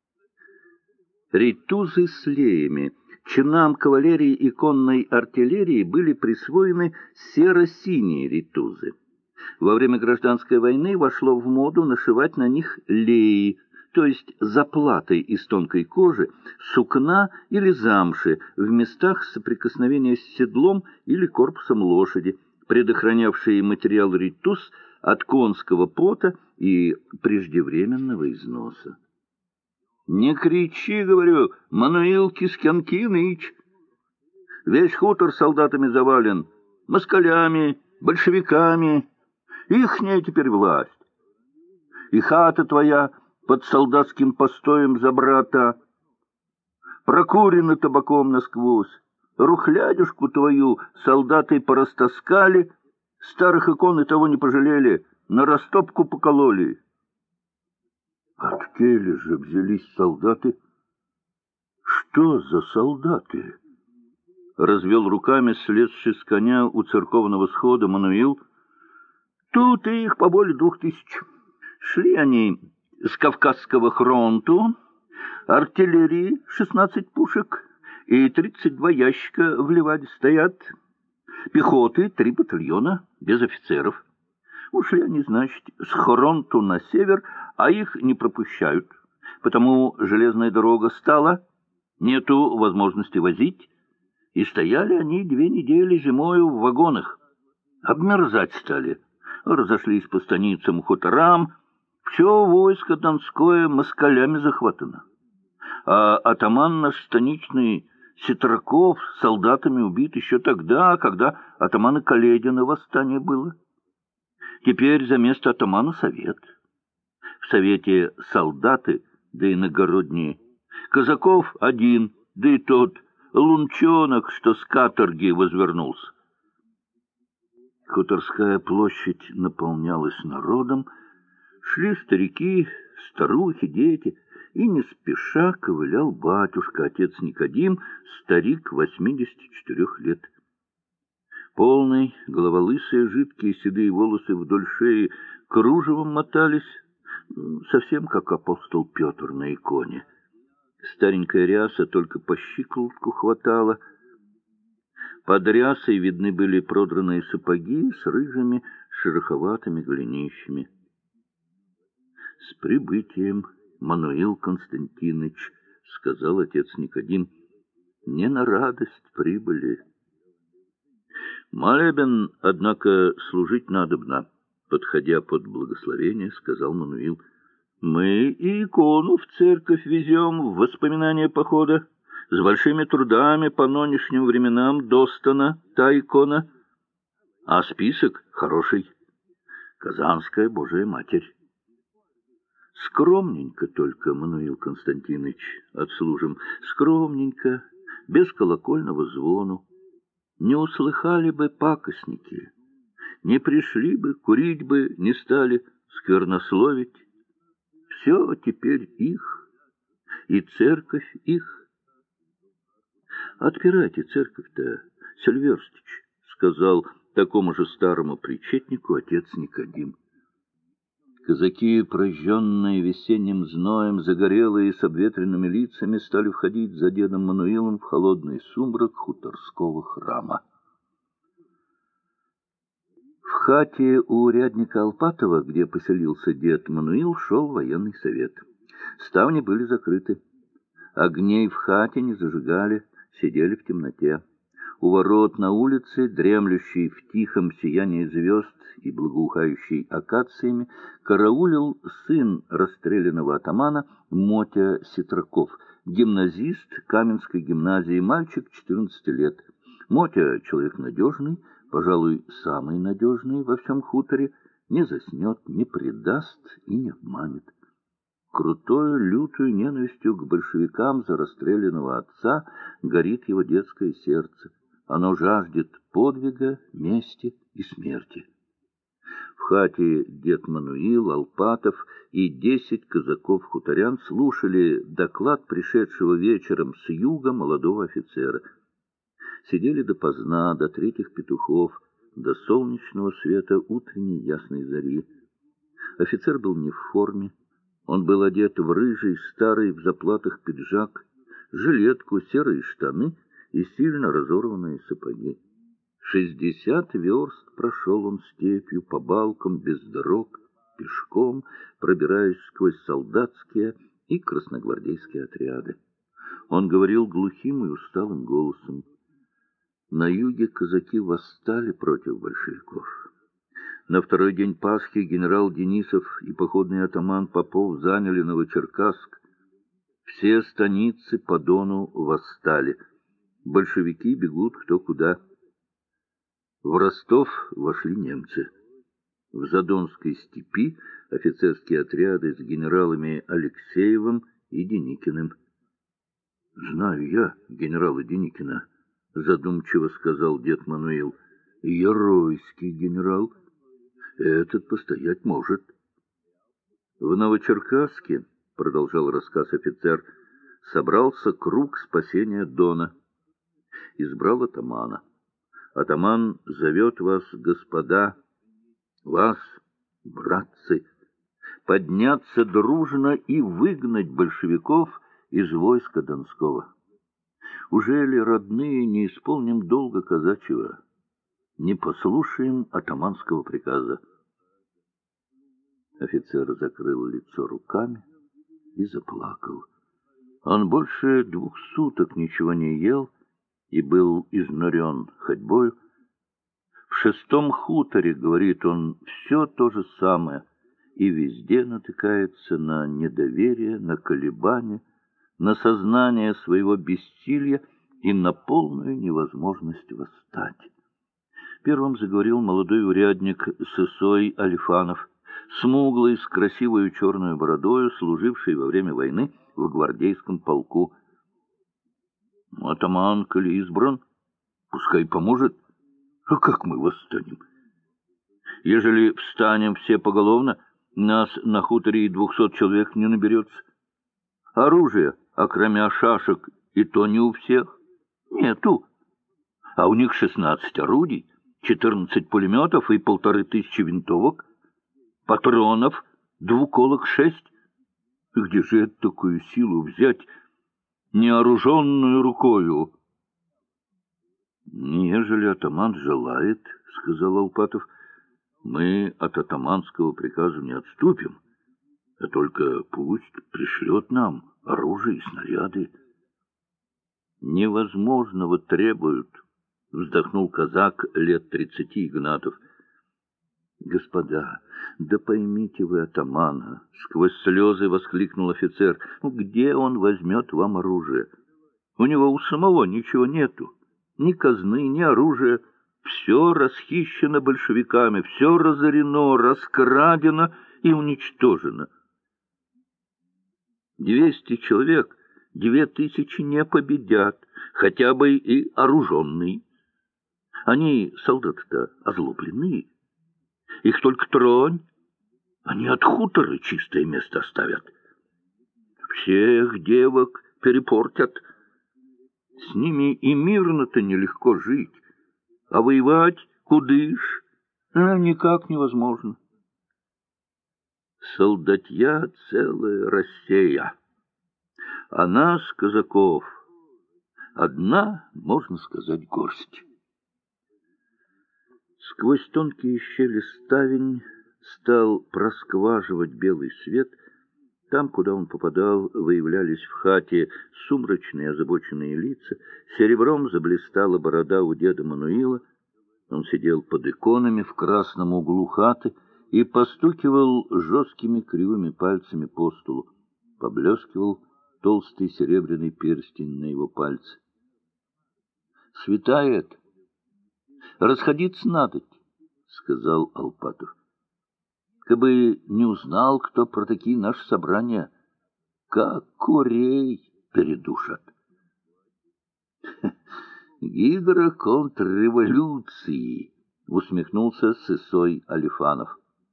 Ритузы с леями. Чинам кавалерии и конной артиллерии были присвоены серо-синие ритузы. Во время гражданской войны вошло в моду нашивать на них леи, то есть заплатой из тонкой кожи, сукна или замши в местах соприкосновения с седлом или корпусом лошади, предохранявшие материал ритуз от конского пота и преждевременного износа. «Не кричи, — говорю, — Мануил Кискянкиныч! Весь хутор солдатами завален, москалями, большевиками. Ихняя теперь власть. И хата твоя под солдатским постоем за брата. Прокурено табаком насквозь. Рухлядюшку твою солдаты порастаскали, старых икон и того не пожалели, на растопку покололи». От келли же взялись солдаты. Что за солдаты? Развел руками слезший с коня у церковного схода Мануил. Тут их поболее 2000. Шли они с Кавказского фронту, артиллерии 16 пушек и 32 ящика в Ливаде стоят, пехоты 3 батальона, без офицеров. Ушли они, значит, с фронту на север, а их не пропускают, потому железная дорога стала, нету возможности возить, и стояли они 2 недели зимою в вагонах. Обмерзать стали, разошлись по станицам, хуторам, все войско донское москалями захватано. А атаман наш станичный Ситраков солдатами убит еще тогда, когда атамана Каледина восстание было. Теперь за место атамана совет. В совете солдаты, да иногородние. Казаков один, да и тот лунчонок, что с каторги возвернулся. Хуторская площадь наполнялась народом. Шли старики, старухи, дети, и не спеша ковылял батюшка, отец Никодим, старик 84 лет. Полный, голова лысая, жидкие седые волосы вдоль шеи кружевом мотались, совсем как апостол Петр на иконе. Старенькая ряса только по щиколотку хватала. Под рясой видны были продранные сапоги с рыжими шероховатыми голенищами. — С прибытием, Мануил Константинович, — сказал отец Никодим, — не на радость прибыли. — Молебен, однако, служить надобно, — подходя под благословение, сказал Мануил. — Мы и икону в церковь везем в воспоминания похода. С большими трудами по нынешним временам достана та икона. А список хороший. Казанская Божия Матерь. Скромненько только, Мануил Константинович, отслужим, скромненько, без колокольного звону. Не услыхали бы пакостники, не пришли бы, курить бы не стали, сквернословить. Все теперь их, и церковь их. «Отпирайте церковь-то, Сильверстич», — сказал такому же старому причетнику отец Никодим. Казаки, прожженные весенним зноем, загорелые с обветренными лицами, стали входить за дедом Мануилом в холодный сумрак хуторского храма. В хате у урядника Алпатова, где поселился дед Мануил, шел военный совет. Ставни были закрыты. Огней в хате не зажигали, сидели в темноте. У ворот на улице, дремлющий в тихом сиянии звезд и благоухающий акациями, караулил сын расстрелянного атамана Мотя Ситраков, гимназист Каменской гимназии, мальчик 14 лет. Мотя — человек надежный, пожалуй, самый надежный во всем хуторе, не заснет, не предаст и не обманет. Крутою, лютою ненавистью к большевикам за расстрелянного отца горит его детское сердце. Оно жаждет подвига, мести и смерти. В хате дед Мануил, Алпатов и 10 казаков-хуторян слушали доклад пришедшего вечером с юга молодого офицера. Сидели допоздна, до третьих петухов, до солнечного света утренней ясной зари. Офицер был не в форме. Он был одет в рыжий, старый в заплатах пиджак, жилетку, серые штаны и сильно разорванные сапоги. 60 верст прошел он степью, по балкам, без дорог, пешком, пробираясь сквозь солдатские и красногвардейские отряды. Он говорил глухим и усталым голосом. На юге казаки восстали против большевиков. На второй день Пасхи генерал Денисов и походный атаман Попов заняли Новочеркасск. Все станицы по Дону восстали. Большевики бегут кто куда. В Ростов вошли немцы. В Задонской степи офицерские отряды с генералами Алексеевым и Деникиным. — Знаю я генерала Деникина, — задумчиво сказал дед Мануил. — Яройский генерал. Этот постоять может. В Новочеркасске, — продолжал рассказ офицер, — собрался круг спасения Дона. Избрал атамана. Атаман зовет вас, господа, вас, братцы, подняться дружно и выгнать большевиков из войска Донского. Ужели, родные, не исполним долга казачьего, не послушаем атаманского приказа? Офицер закрыл лицо руками и заплакал. Он больше 2 суток ничего не ел и был изнурен ходьбою. В 6-м хуторе, говорит он, все то же самое, и везде натыкается на недоверие, на колебания, на сознание своего бессилия и на полную невозможность восстать. Первым заговорил молодой урядник Сысой Алифанов, смуглый, с красивой черной бородою, служивший во время войны в гвардейском полку. Атаман, коли избран, пускай поможет. А как мы восстанем? Ежели встанем все поголовно, нас на хуторе и 200 человек не наберется. Оружие, окромя шашек, и то не у всех. Нету. А у них 16 орудий, 14 пулеметов и 1500 винтовок, патронов, двуколок 6. Где же это такую силу взять неоруженную рукою? — Нежели атаман желает, — сказал Алпатов, — мы от атаманского приказа не отступим, а только пусть пришлет нам оружие и снаряды. — Невозможного требуют, — вздохнул казак лет 30 Игнатов. — Господа, да поймите вы атамана, — сквозь слезы воскликнул офицер. — Где он возьмет вам оружие? У него у самого ничего нету. Ни казны, ни оружия. Все расхищено большевиками, все разорено, раскрадено и уничтожено. 200 человек, 2000 не победят, хотя бы и оруженные. Они, солдаты-то, озлобленные. Их только тронь, они от хутора чистое место оставят. Всех девок перепортят. С ними и мирно-то нелегко жить, а воевать кудыш никак невозможно. Солдатья целая Россия, а нас, казаков, одна, можно сказать, горсть. Сквозь тонкие щели ставень стал проскваживать белый свет. Там, куда он попадал, выявлялись в хате сумрачные озабоченные лица. Серебром заблистала борода у деда Мануила. Он сидел под иконами в красном углу хаты и постукивал жесткими кривыми пальцами по столу. Поблескивал толстый серебряный перстень на его пальце. — Светает. Расходиться надо, — сказал Алпатов. Кабы не узнал, кто про такие наши собрания, как курей передушат. Гидра контрреволюции, — усмехнулся Сысой Алифанов.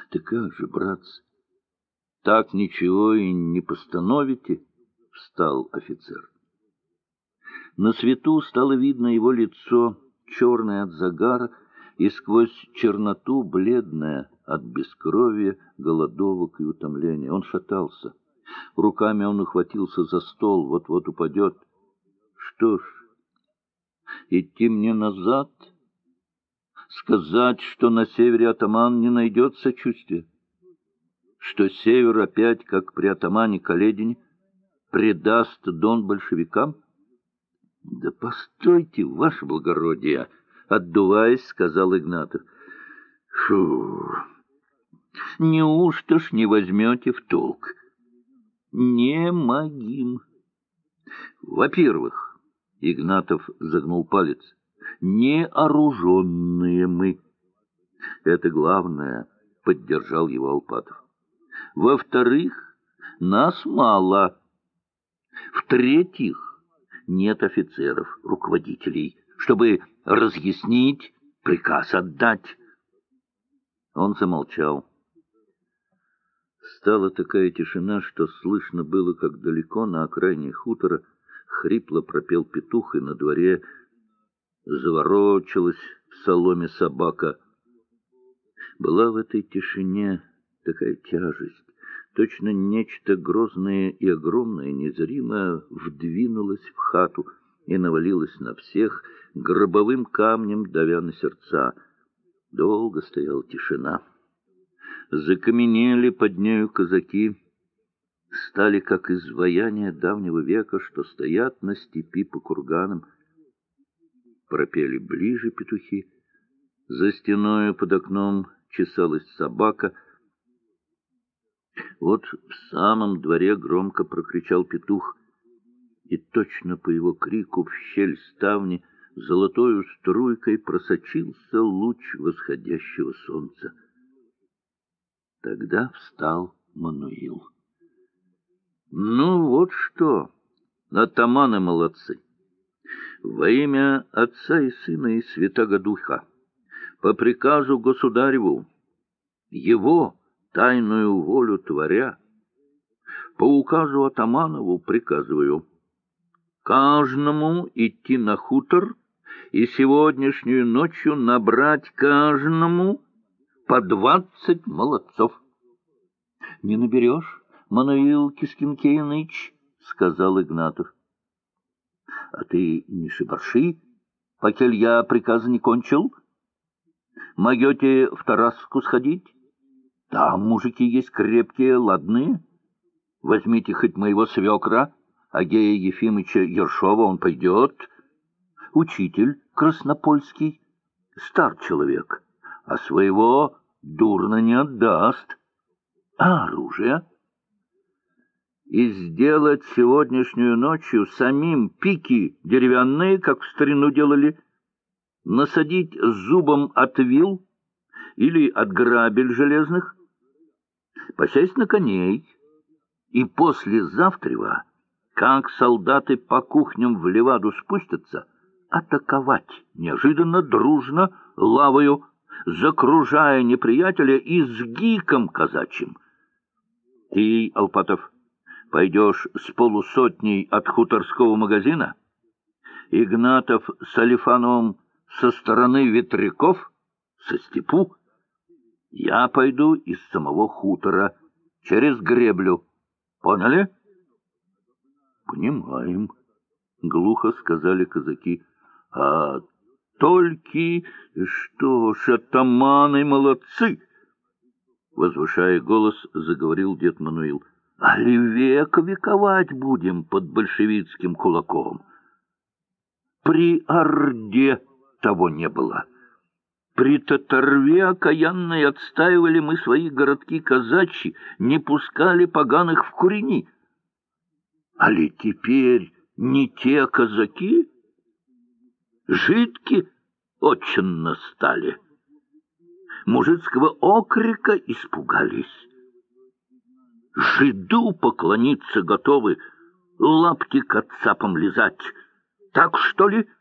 — Ты как же, братцы, так ничего и не постановите? — встал офицер. На свету стало видно его лицо, черное от загара, и сквозь черноту бледное от бескровия, голодовок и утомления. Он шатался. Руками он ухватился за стол, вот-вот упадет. Что ж, идти мне назад? Сказать, что на севере атаман не найдет сочувствия? Что север опять, как при атамане Каледине, предаст Дон большевикам? — Да постойте, ваше благородие! — отдуваясь, сказал Игнатов. — Фу! Неужто ж не возьмете в толк? Не могим. Во-первых, Игнатов загнул палец, неоруженные мы. Это главное, поддержал его Алпатов. Во-вторых, нас мало. В-третьих, нет офицеров, руководителей, чтобы разъяснить, приказ отдать. Он замолчал. Стала такая тишина, что слышно было, как далеко на окраине хутора хрипло пропел петух, и на дворе заворочилась в соломе собака. Была в этой тишине такая тяжесть, точно нечто грозное и огромное, незримое, вдвинулось в хату и навалилось на всех, гробовым камнем давя на сердца. Долго стояла тишина. Закаменели под нею казаки, стали как изваяния давнего века, что стоят на степи по курганам. Пропели ближе петухи. За стеною под окном чесалась собака. Вот в самом дворе громко прокричал петух, и точно по его крику в щель ставни золотою струйкой просочился луч восходящего солнца. Тогда встал Мануил. — Ну вот что, атаманы молодцы! Во имя Отца и Сына и Святаго Духа, по приказу государеву, его тайную волю творя, по указу атаманову приказываю каждому идти на хутор и сегодняшнюю ночью набрать каждому по 20 молодцов. — Не наберешь, Мануил Кискинкеевич, — сказал Игнатов. — А ты не шибарши, покель я приказа не кончил. Могете в Тараску сходить? Там мужики есть крепкие, ладные. Возьмите хоть моего свекра, Агея Ефимыча Ершова, он пойдет. Учитель краснопольский, стар человек, а своего дурно не отдаст. А оружие? И сделать сегодняшнюю ночью самим пики деревянные, как в старину делали, насадить зубом от вил или от грабель железных, посесть на коней, и после завтрева, как солдаты по кухням в леваду спустятся, атаковать неожиданно, дружно, лавою, закружая неприятеля и с гиком казачьим. Ты, Алпатов, пойдешь с полусотней от хуторского магазина, Игнатов с Алифановым со стороны ветряков, со степу. Я пойду из самого хутора, через греблю. Поняли? — Понимаем, — глухо сказали казаки. — А только что ж, атаманы молодцы! — возвышая голос, заговорил дед Мануил. — Али век вековать будем под большевистским кулаком? При Орде того не было. При Татарве окаянной отстаивали мы свои городки казачьи, не пускали поганых в курени. Али теперь не те казаки? Жидки очень стали. Мужицкого окрика испугались. Жиду поклониться готовы, лапти к отцапам лизать. Так что ли?